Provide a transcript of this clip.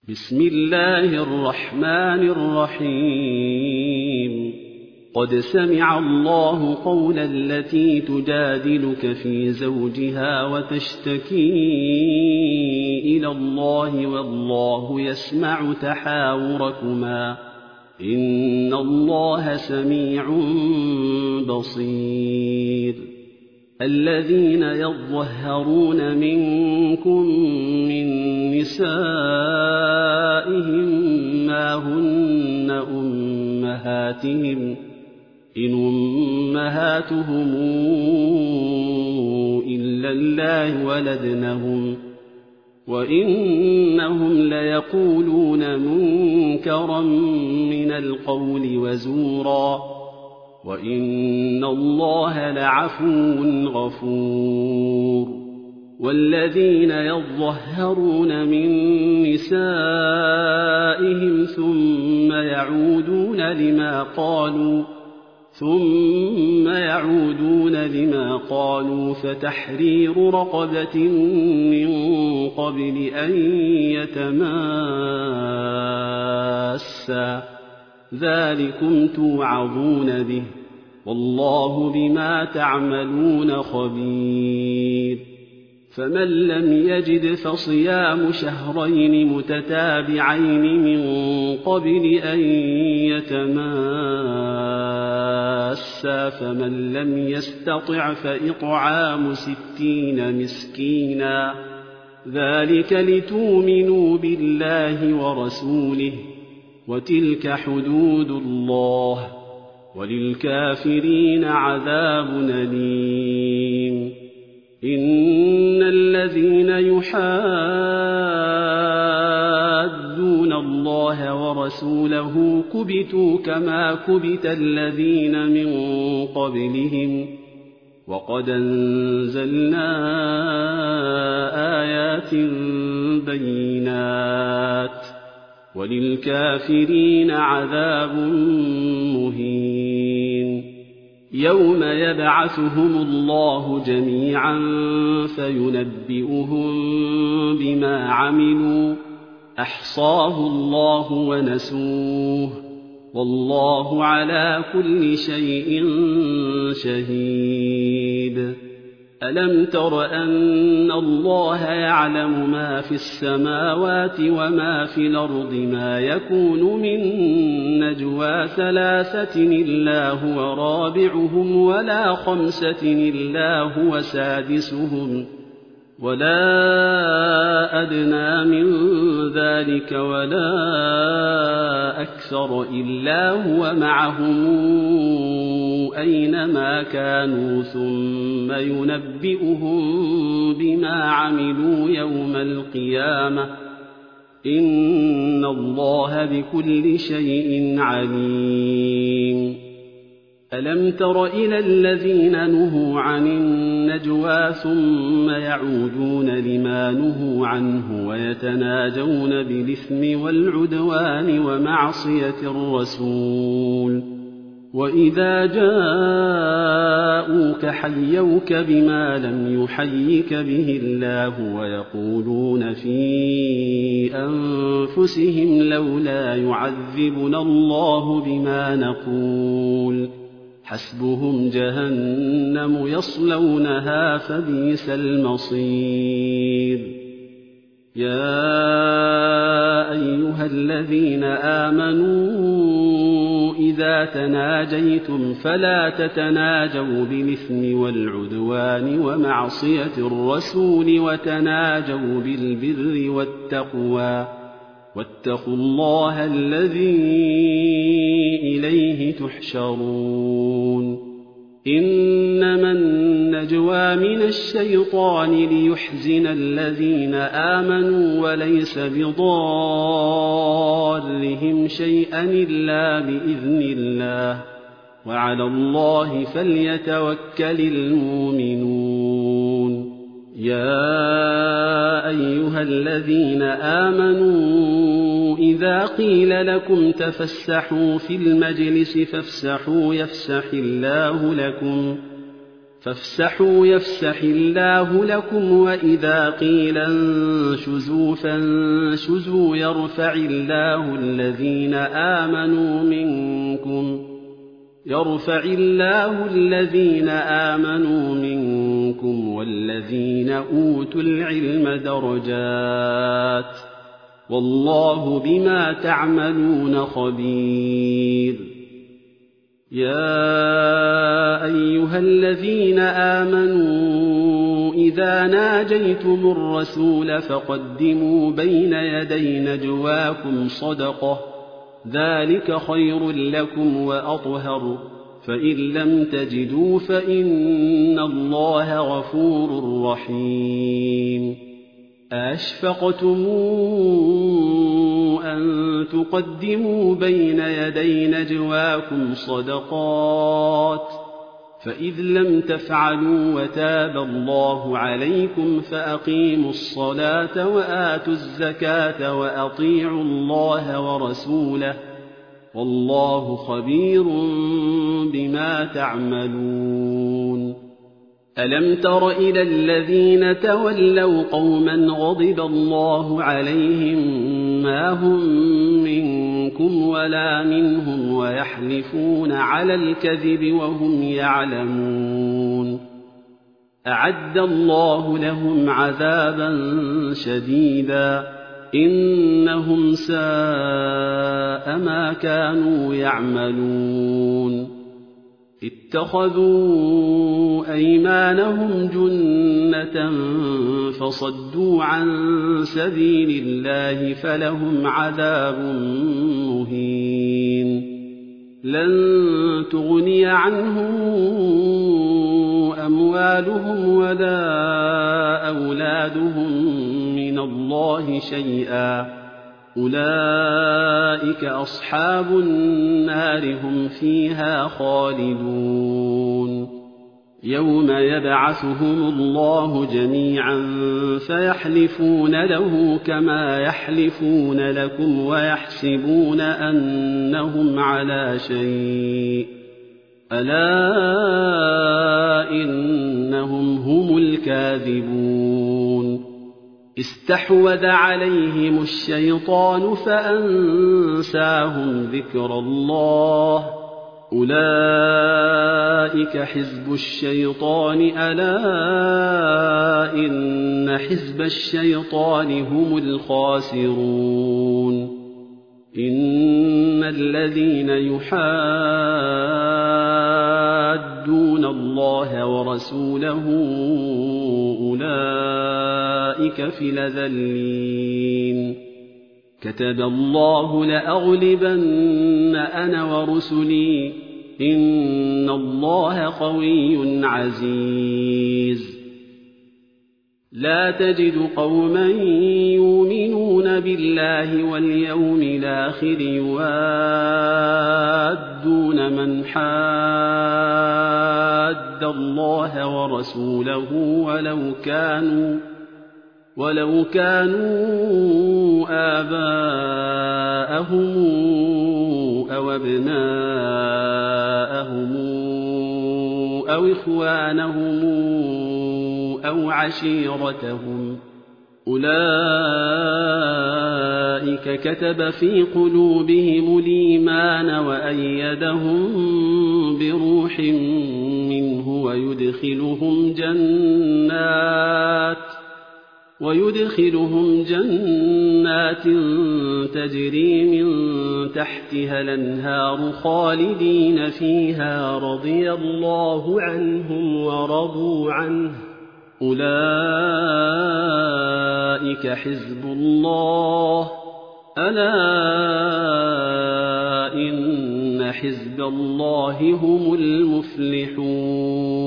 بسم الله الرحمن الرحيم قد سمع الله قول التي تجادلك في زوجها وتشتكي إلى الله والله يسمع تحاوركما إن الله سميع بصير الذين يظهرون منكم من نسائهم ما هن أمهاتهم إن أمهاتهم إلا الله ولدنهم وإنهم ليقولون منكرا من القول وزورا وإن الله لعفو غفور والذين يظهرون من نسائهم ثم يعودون لما قالوا فتحرير رقبة من قبل أن يتماسا ذلكم توعظون به والله بما تعملون خبير فمن لم يجد فصيام شهرين متتابعين من قبل أن يتماسا فمن لم يستطع فإطعام 60 مسكينا ذلك لتؤمنوا بالله ورسوله وتلك حدود الله وللكافرين عذاب أليم إن الذين يحادون الله ورسوله كبتوا كما كبت الذين من قبلهم وقد أنزلنا آيات بينات وللكافرين عذاب مهين يوم يبعثهم الله جميعا فينبئهم بما عملوا أحصاه الله ونسوه والله على كل شيء شهيد ألم تر أن الله يعلم ما في السماوات وما في الأرض ما يكون من نجوى 3 إلا هو رابعهم ولا 5 إلا هو سادسهم ولا أدنى من ذلك ولا أكثر إلا هو معهم أينما كانوا ثم ينبئهم بما عملوا يوم القيامة إن الله بكل شيء عليم ألم تر إلى الذين نهوا عن النجوى ثم يعودون لما نهوا عنه ويتناجون بالإثم والعدوان ومعصية الرسول وإذا جاءوك حيوك بما لم يحيك به الله ويقولون في أنفسهم لولا يعذبنا الله بما نقول حسبهم جهنم يصلونها فبئس المصير يا أيها الذين آمنوا إذا تناجيتم فلا تتناجوا بالإثم والعدوان ومعصية الرسول وتناجوا بالبر والتقوى واتقوا الله الذي إليه تحشرون إنما النجوى من الشيطان ليحزن الذين آمنوا وليس بضارهم شيئا إلا بإذن الله وعلى الله فليتوكل المؤمنون يا أيها الذين آمنوا إذا قيل لكم تفسحوا في المجلس فافسحوا يفسح الله لكم فافسحوا يفسح الله لكم وإذا قيل انشزوا فانشزوا يرفع الله الذين آمنوا منكم والذين أوتوا العلم درجات والله بما تعملون خبير يا أيها الذين آمنوا إذا ناجيتم الرسول فقدموا بين يدي نجواكم صدقة ذلك خير لكم وأطهر فإن لم تجدوا فإن الله غفور رحيم أشفقتم أن تقدموا بين يدي نجواكم صدقات فإذ لم تفعلوا وتاب الله عليكم فأقيموا الصلاة وآتوا الزكاة وأطيعوا الله ورسوله والله خبير بما تعملون ألم تر إلى الذين تولوا قوما غضب الله عليهم ما هم منكم ولا منهم ويحلفون على الكذب وهم يعلمون أعد الله لهم عذابا شديدا إنهم ساء ما كانوا يعملون اتخذوا أيمانهم جنة فصدوا عن سبيل الله فلهم عذاب مهين لن تغني عنهم أموالهم ولا أولادهم من الله شيئا أولئك أصحاب النار هم فيها خالدون يوم يبعثهم الله جميعا فيحلفون له كما يحلفون لكم ويحسبون أنهم على شيء ألا إنهم هم الكاذبون استحوذ عليهم الشيطان فأنساهم ذكر الله أولئك حزب الشيطان ألا إن حزب الشيطان هم الخاسرون إن الذين يحادون الله ورسوله أولئك في الأذلين كتب الله لأغلبن أنا ورسلي إن الله قوي عزيز لا تجد قوما يؤمنون بالله واليوم الآخر يوادون من حاد الله ورسوله ولو كانوا آباءهم أو أبناءهم أو إخوانهم أو عشيرتهم أولئك كتب في قلوبهم الإيمان وأيدهم بروح منه ويدخلهم جنات تجري من تحتها الأنهار خالدين فيها رضي الله عنهم ورضوا عنه أولئك حزب الله ألا إن حزب الله هم المفلحون